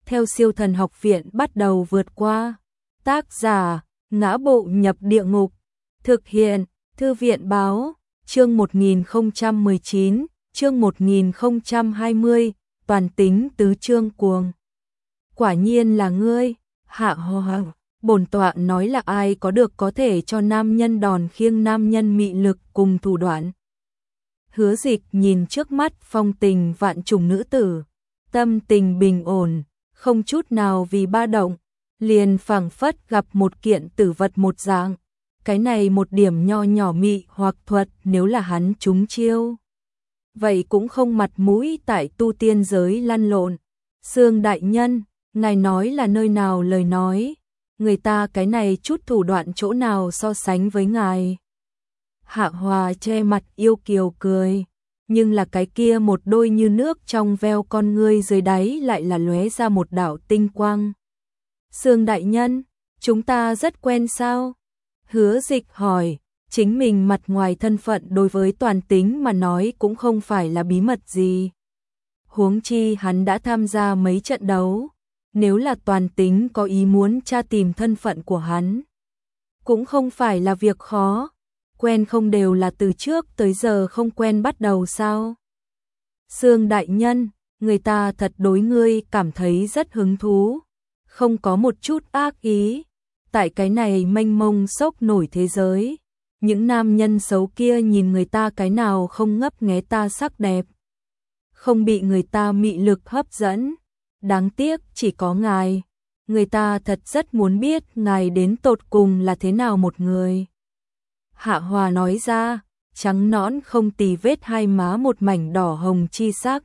theo Siêu Thần Học Viện bắt đầu vượt qua. Tác giả: Ngã Bộ Nhập Địa Ngục. Thực hiện: Thư viện báo. Chương 1019, chương 1020, toàn tính tứ chương cuồng. Quả nhiên là ngươi, Hạ Hòa. Bổn tọa nói là ai có được có thể cho nam nhân đòn khiêng nam nhân mị lực cùng thủ đoạn. Hứa Dịch nhìn trước mắt phong tình vạn trùng nữ tử, tâm tình bình ổn, không chút nào vì ba động, liền phảng phất gặp một kiện tử vật một dạng. Cái này một điểm nho nhỏ mị hoặc thuật nếu là hắn trúng chiêu, vậy cũng không mặt mũi tại tu tiên giới lăn lộn. Sương đại nhân, ngài nói là nơi nào lời nói, người ta cái này chút thủ đoạn chỗ nào so sánh với ngài. Hạ Hòa che mặt yêu kiều cười, nhưng là cái kia một đôi như nước trong veo con ngươi dưới đáy lại là lóe ra một đạo tinh quang. Sương đại nhân, chúng ta rất quen sao? Hứa Dịch hỏi, chính mình mặt ngoài thân phận đối với toàn tính mà nói cũng không phải là bí mật gì. Huống chi hắn đã tham gia mấy trận đấu, nếu là toàn tính có ý muốn tra tìm thân phận của hắn, cũng không phải là việc khó. Quen không đều là từ trước tới giờ không quen bắt đầu sao? Sương đại nhân, người ta thật đối ngươi cảm thấy rất hứng thú, không có một chút ác ý. Tại cái này mênh mông sốc nổi thế giới, những nam nhân xấu kia nhìn người ta cái nào không ngấp nghé ta sắc đẹp, không bị người ta mị lực hấp dẫn. Đáng tiếc chỉ có ngài, người ta thật rất muốn biết ngài đến tột cùng là thế nào một người. Hạ Hòa nói ra, trắng nõn không tì vết hai má một mảnh đỏ hồng chi sắc.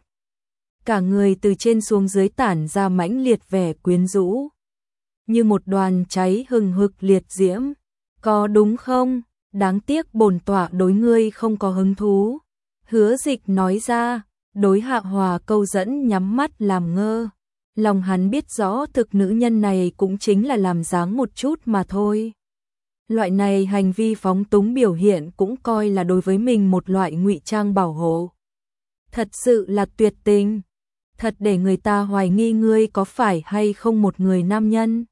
Cả người từ trên xuống dưới tản ra mãnh liệt vẻ quyến rũ, như một đoàn cháy hừng hực liệt diễm. Có đúng không? Đáng tiếc bổn tọa đối ngươi không có hứng thú. Hứa Dịch nói ra, đối Hạ Hòa câu dẫn nhắm mắt làm ngơ. Lòng hắn biết rõ thực nữ nhân này cũng chính là làm dáng một chút mà thôi. Loại này hành vi phóng túng biểu hiện cũng coi là đối với mình một loại ngụy trang bảo hộ. Thật sự là tuyệt tình, thật để người ta hoài nghi ngươi có phải hay không một người nam nhân.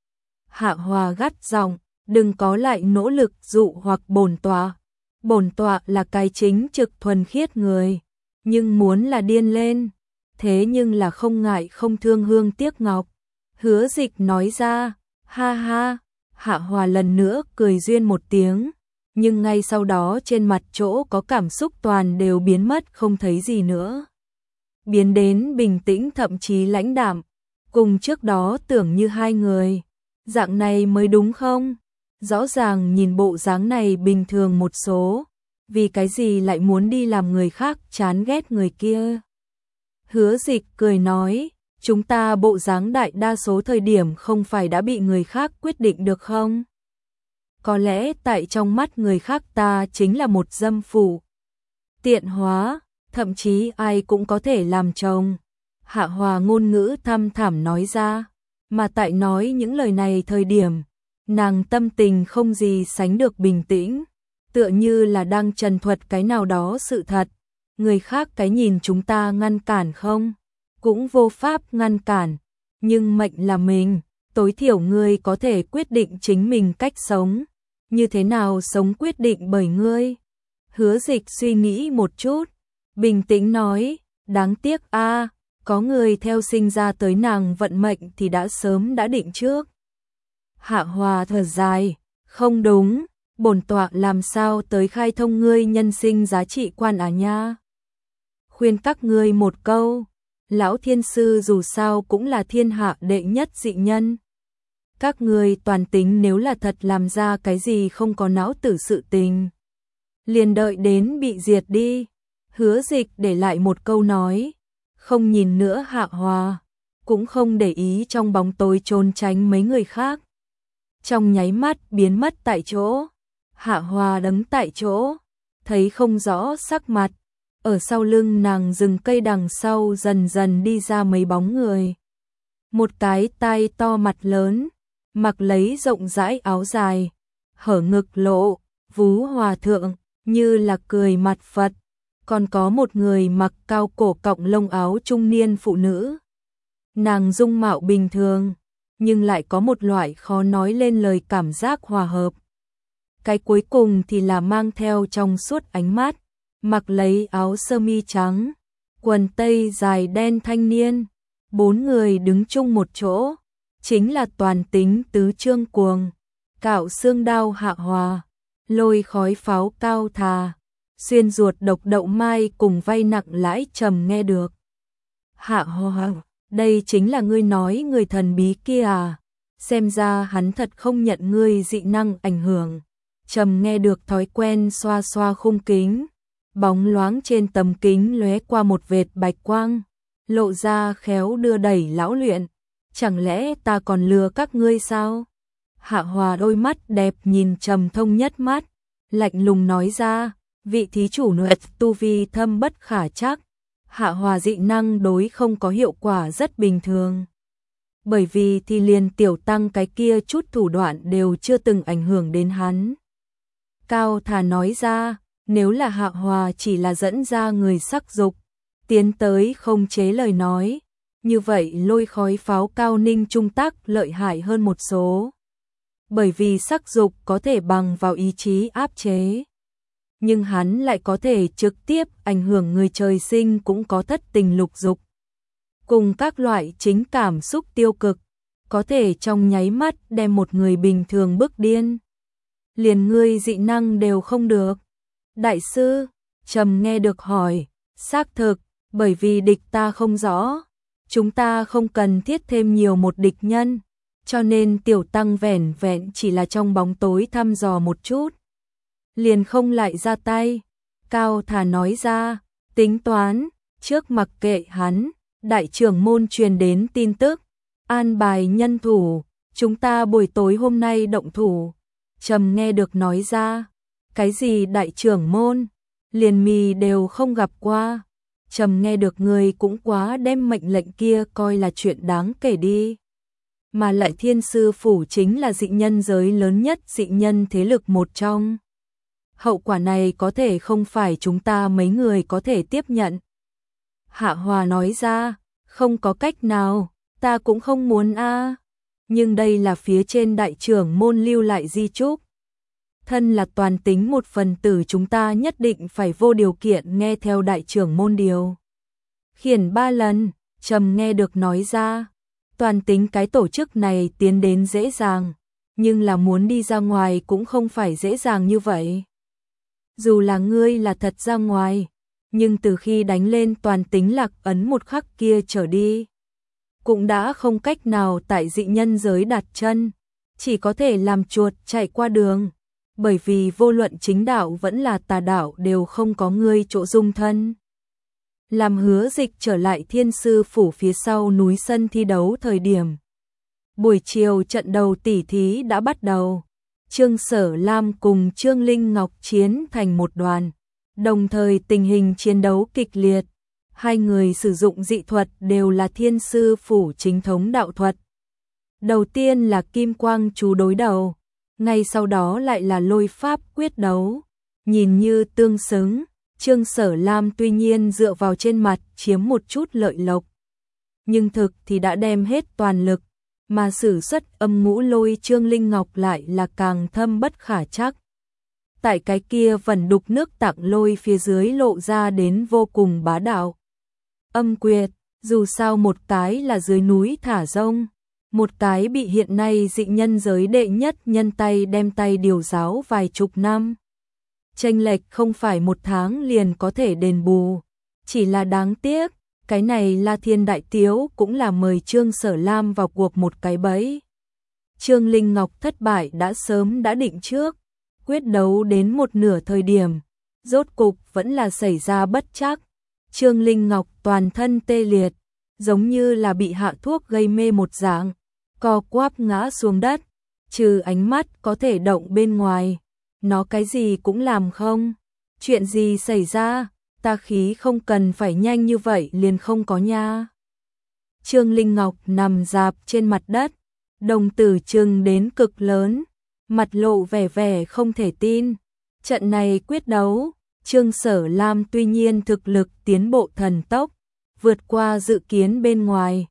Hạ Hòa gắt giọng, đừng có lại nỗ lực dụ hoặc bổn tọa. Bổn tọa là cái chính trực thuần khiết người, nhưng muốn là điên lên, thế nhưng là không ngại không thương hương tiếc ngọc. Hứa Dịch nói ra, ha ha. Hạ Hòa lần nữa cười duyên một tiếng, nhưng ngay sau đó trên mặt chỗ có cảm xúc toàn đều biến mất không thấy gì nữa. Biến đến bình tĩnh thậm chí lãnh đạm, cùng trước đó tưởng như hai người. Dạng này mới đúng không? Rõ ràng nhìn bộ dáng này bình thường một số, vì cái gì lại muốn đi làm người khác chán ghét người kia? Hứa Dịch cười nói, chúng ta bộ dáng đại đa số thời điểm không phải đã bị người khác quyết định được không? Có lẽ tại trong mắt người khác ta chính là một dâm phụ, tiện hóa, thậm chí ai cũng có thể làm chồng. Hạ Hòa ngôn ngữ thâm thẳm nói ra, mà tại nói những lời này thời điểm, nàng tâm tình không gì sánh được bình tĩnh, tựa như là đang trần thuật cái nào đó sự thật. Người khác cái nhìn chúng ta ngăn cản không? Cũng vô pháp ngăn cản, nhưng mệnh là mình, tối thiểu ngươi có thể quyết định chính mình cách sống, như thế nào sống quyết định bởi ngươi. Hứa Dịch suy nghĩ một chút, bình tĩnh nói, đáng tiếc a, có người theo sinh ra tới nàng vận mệnh thì đã sớm đã định trước. Hạ Hòa thở dài, không đúng, bổn tọa làm sao tới khai thông ngươi nhân sinh giá trị quan à nha. Khuyên các ngươi một câu, lão thiên sư dù sao cũng là thiên hạ đệ nhất dị nhân. Các ngươi toàn tính nếu là thật làm ra cái gì không có não tử sự tình, liền đợi đến bị diệt đi. Hứa Dịch để lại một câu nói, không nhìn nữa Hạ Hòa, cũng không để ý trong bóng tối trốn tránh mấy người khác. Trong nháy mắt biến mất tại chỗ. Hạ Hòa đứng tại chỗ, thấy không rõ sắc mặt. Ở sau lưng nàng rừng cây đằng sau dần dần đi ra mấy bóng người. Một cái tai to mặt lớn, mặc lấy rộng rãi áo dài, hở ngực lộ, vú hòa thượng, như là cười mặt Phật. Còn có một người mặc cao cổ cọng lông áo trung niên phụ nữ. Nàng dung mạo bình thường, nhưng lại có một loại khó nói lên lời cảm giác hòa hợp. Cái cuối cùng thì là mang theo trong suốt ánh mắt, mặc lấy áo sơ mi trắng, quần tây dài đen thanh niên, 4 người đứng chung một chỗ, chính là toàn tính tứ trương cuồng, cạo xương đao Hạ Hòa, lôi khói pháo Cao Thà, xuyên ruột độc Đậu Mai cùng vay nặng lãi Trầm Nghe Được. Hạ Hòa, đây chính là ngươi nói người thần bí kia à? Xem ra hắn thật không nhận ngươi dị năng ảnh hưởng. Trầm Nghe Được thói quen xoa xoa khung kính, bóng loáng trên tấm kính lóe qua một vệt bạch quang, lộ ra khéo đưa đẩy lão luyện. Chẳng lẽ ta còn lừa các ngươi sao? Hạ Hòa đôi mắt đẹp nhìn Trầm Thông nhất mắt, lạnh lùng nói ra, vị thí chủ nội tu vi thâm bất khả trắc. Hạ Hòa dị năng đối không có hiệu quả rất bình thường. Bởi vì thì liền tiểu tăng cái kia chút thủ đoạn đều chưa từng ảnh hưởng đến hắn. Cao Thà nói ra, nếu là Hạ Hòa chỉ là dẫn ra người sắc dục, tiến tới không chế lời nói, như vậy lôi khói pháo Cao Ninh trung tác lợi hại hơn một số. Bởi vì sắc dục có thể bằng vào ý chí áp chế. Nhưng hắn lại có thể trực tiếp ảnh hưởng người trời sinh cũng có thất tình lục dục. Cùng các loại chính cảm xúc tiêu cực, có thể trong nháy mắt đem một người bình thường bức điên. Liền ngươi dị năng đều không được. Đại sư, Trầm Nghe Được hỏi, xác thực, bởi vì địch ta không rõ, chúng ta không cần thiết thêm nhiều một địch nhân, cho nên tiểu tăng vẻn vẹn chỉ là trong bóng tối thăm dò một chút. Liền không lại ra tay. Cao Thà nói ra, tính toán, trước mặc kệ hắn, đại trưởng môn truyền đến tin tức, an bài nhân thủ, chúng ta buổi tối hôm nay động thủ. Trầm Nghe Được nói ra, cái gì đại trưởng môn, liền mì đều không gặp qua. Trầm Nghe Được người cũng quá đem mệnh lệnh kia coi là chuyện đáng kể đi. Mà lại Thiên Sư Phủ chính là dị nhân giới lớn nhất dị nhân thế lực một trong. Hậu quả này có thể không phải chúng ta mấy người có thể tiếp nhận. Hạ Hòa nói ra, không có cách nào, ta cũng không muốn a. Nhưng đây là phía trên đại trưởng môn lưu lại di chúc. Thân là toàn tính một phần tử chúng ta nhất định phải vô điều kiện nghe theo đại trưởng môn điều khiển 3 lần. Trầm Nghe Được nói ra, toàn tính cái tổ chức này tiến đến dễ dàng, nhưng là muốn đi ra ngoài cũng không phải dễ dàng như vậy. Dù là ngươi là thật ra ngoài, nhưng từ khi đánh lên toàn tính lạc ấn một khắc kia trở đi, cũng đã không cách nào tại dị nhân giới đặt chân, chỉ có thể làm chuột chạy qua đường, bởi vì vô luận chính đạo vẫn là tà đạo đều không có ngươi chỗ dung thân. Làm Hứa Dịch trở lại Thiên Sư Phủ phía sau núi sân thi đấu thời điểm. Buổi chiều trận đầu tỉ thí đã bắt đầu. Trương Sở Lam cùng Trương Linh Ngọc chiến thành một đoàn, đồng thời tình hình chiến đấu kịch liệt. Hai người sử dụng dị thuật đều là Thiên Sư Phủ chính thống đạo thuật. Đầu tiên là Kim Quang chú đối đầu, ngay sau đó lại là Lôi Pháp quyết đấu. Nhìn như tương xứng, Trương Sở Lam tuy nhiên dựa vào trên mặt chiếm một chút lợi lộc, nhưng thực thì đã đem hết toàn lực, mà sử xuất âm ngũ lôi Trương Linh Ngọc lại là càng thâm bất khả trắc. Tại cái kia vẩn đục nước tặng lôi phía dưới lộ ra đến vô cùng bá đạo. Âm quyệt, dù sao một cái là dưới núi thả rông, một cái bị hiện nay dị nhân giới đệ nhất nhân tay đem tay điều giáo vài chục năm. Chênh lệch không phải một tháng liền có thể đền bù, chỉ là đáng tiếc, cái này La Thiên Đại Tiếu cũng là mời Trương Sở Lam vào cuộc một cái bẫy. Trương Linh Ngọc thất bại đã sớm đã định trước, quyết đấu đến một nửa thời điểm, rốt cục vẫn là xảy ra bất trắc. Trương Linh Ngọc toàn thân tê liệt, giống như là bị hạ thuốc gây mê một dạng, co quắp ngã xuống đất, trừ ánh mắt có thể động bên ngoài, nó cái gì cũng làm không. Chuyện gì xảy ra, ta khí không cần phải nhanh như vậy liền không có nha. Trương Linh Ngọc nằm rạp trên mặt đất, đồng tử trừng đến cực lớn, mặt lộ vẻ vẻ không thể tin. Trận này quyết đấu, Trương Sở Lam tuy nhiên thực lực tiến bộ thần tốc, vượt qua dự kiến bên ngoài,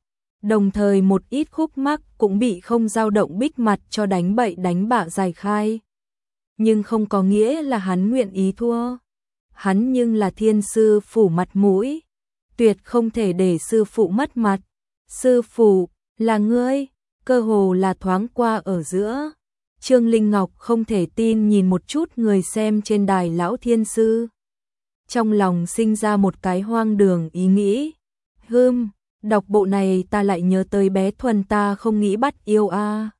Đồng thời một ít khúc mắc cũng bị không dao động Bích mặt cho đánh bậy đánh bạ giải khai. Nhưng không có nghĩa là hắn nguyện ý thua. Hắn nhưng là thiên sư phủ mặt mũi, tuyệt không thể để sư phụ mất mặt. Sư phụ, là ngươi, cơ hồ là thoáng qua ở giữa. Trương Linh Ngọc không thể tin nhìn một chút người xem trên đài lão thiên sư. Trong lòng sinh ra một cái hoang đường ý nghĩ. Đọc bộ này ta lại nhớ tới bé Thuần ta không nghĩ bắt yêu a.